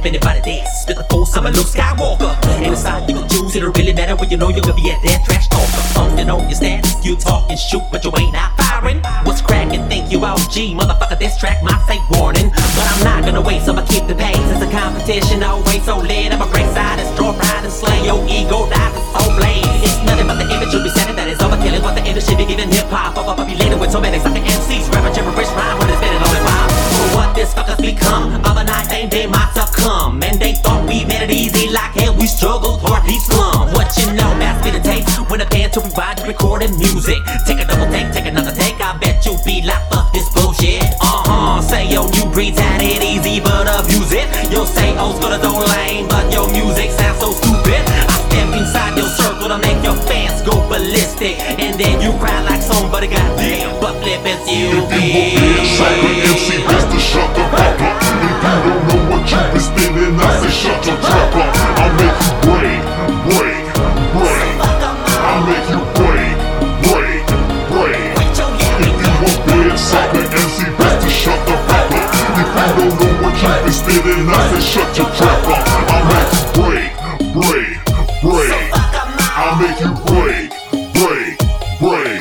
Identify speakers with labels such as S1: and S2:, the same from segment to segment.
S1: anybody this. Spit the force, I'm a Luke Skywalker. And the side you gon' choose, it'll really matter when you know you're gonna be at that trash talker. Posting on your status, you talk and shoot, but you ain't out firing. What's crackin'? Think you OG, motherfucker, this track might say warning. But I'm not gonna wait, so I'ma keep the pace. It's a competition, always so lit. I'm a break side, destroy pride and slay your ego, die the soul blade. It's nothing but the image you'll be setting that is overkill. Is what the industry be giving hip-hop. Populated with so many sucker MCs, rapper gibberish rhyme when it's been on the vibe. For what this fuckers become, overnight they might succumb. And they thought we made it easy, like hell we struggled hard, these slums. What you know, pass me the tape, when a band to rewind, recording music. Take a double take, take another take, I bet you'll be like, fuck this bullshit. Say yo, new breeds had it easy, but abuse it. You'll say old school is so lame, but your music sounds so stupid. I step inside your circle to make your fans go ballistic, and then you cry like somebody got dick, but flip it's you, bitch.
S2: Sucker MC, best to shut the fuck up. If you don't know what you been spinning, I say shut your trap up. I'll make you break, break, break. I'll make you break, break, break. If you want bad sucker MC, best to shut the fuck up. If you don't know what you been spinning, I say shut your trap up. I'll make you break, break, break. I'll make you break, break, break.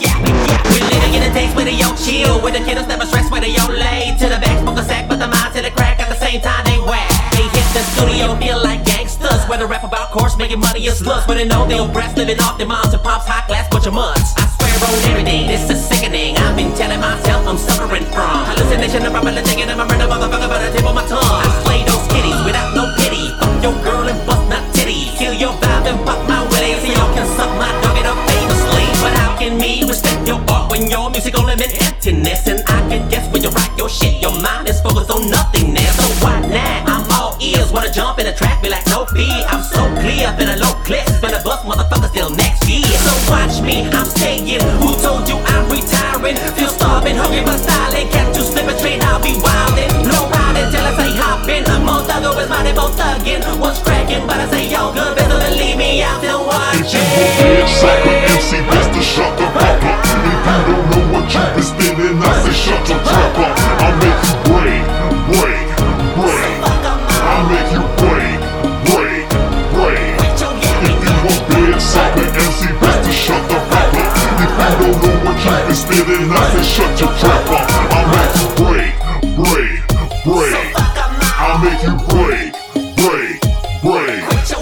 S1: We living in a days where they yo chill, where the kiddos never stress, where they yo lay to the back, smoke a sack, but the mind to the crack at the same time they whack. They hit the studio, feel like gangsters, where they rap about course, making money is sluts, where they know they oppressed, living off their moms and pops, high class bunch of mutts. I swear on everything, this is sickening. I've been telling myself I'm suffering from hallucination of properly thinking I'm a murder motherfucker by the tip of my tongue. I slay those kitties without no pity, fuck your girl and bust my titties, kill your vibe and fuck my willies, so y'all can suck my dog it up famously. But how can me respect your art when your music only meant emptiness? And I can guess when you write your shit, your mind is focused on nothingness. So why now? I'm all ears, wanna jump in the track, be like no fee. I'm so clear, been a low clip, been a bust motherfucker till next year. So watch me, I'm staying. Who told you I'm retiring? Feel starving, hungry but styling. Catch you slip a train, I'll be wildin'. Low riding till I say hoppin'. More thugger is mighty, both thuggin'. What's crackin', but I say yo good, better than leave me out there watching.
S2: Sucker MC, best to shut the fuck up. If you don't know what you been spinning, I say shut your trap up. I'll make you break, break, break. I'll make you break, break, break. If you want bad sucker MC, best to shut the fuck up. If you don't know what you been spinning, I say shut your trap up. I'll make you break, break, break. I'll make you break, break, break.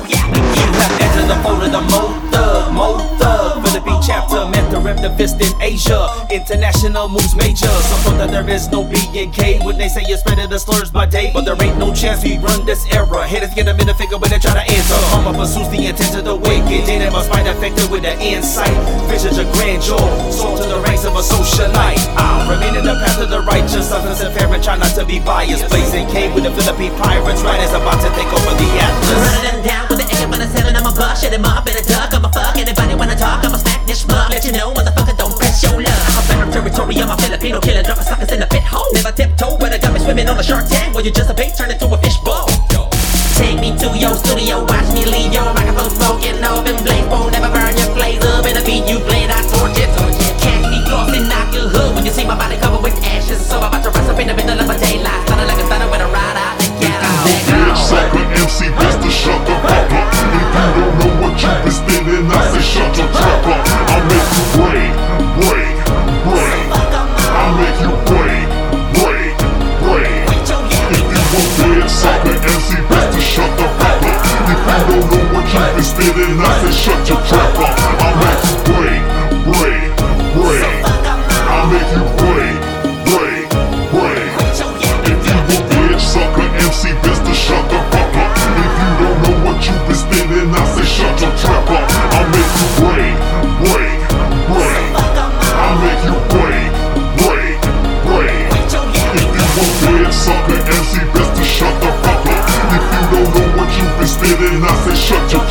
S1: You have entered the fold of the Mo Thug, Philippine chapter, meant to rep the fist in Asia. International moves major, some thought that there is no B&K when they say you're spreading the slurs by day. But there ain't no chance we run this era. Haters get them in the finger when they try to answer. Karma pursues the intent of the wicked. They never spite affected with the insight. Visions of grandeur, sold to the ranks of a socialite. I remain in the path of the righteous, substance and fair and try not to be biased. Blazing K with the Philippine pirates, riders about to take over the atlas. Running them down with the AK for the 7, I'ma bust, shit him up in a duck, I'ma fuck anybody wanna talk, I'ma smack this schmuck. Let you know, motherfucker, don't press your luck. I'm a veteran territory, I'm a Filipino killer, dropping suckers in the pit hole. Never tiptoe, but I got me swimming on a shark tank, where you just a bait, turn into a fish bowl. Take me to your studio, watch me leave your microphone smoking, open blaze, won't never burn your blaze up in a beat you played, I torch it. Catch me flossing, knock your hood when you see my body covered with ashes. So I'm about to rise up in the middle of a daylight, started like a thunder with a ride out and get out.
S2: Sucker MC, best to shut the fuck up. If you don't know what you been spinning, I say shut your trap up. I'll make you break, break, break. I'll make you break, break, break. If you want bad sucker MC, best to shut the fuck up. If you don't know what you been spinning, I say shut your trap up. I'll make you break, break, break. I'll make you break, break, break. If you want bad sucker MC, best to shut the fuck up. If you don't know what you been spinning, I say shut your trap up. I'll make you break, break, break. I'll make you break, break, break. If you want bad sucker MC, best to shut the fuck up. If you don't know what you been spinning, I say shut your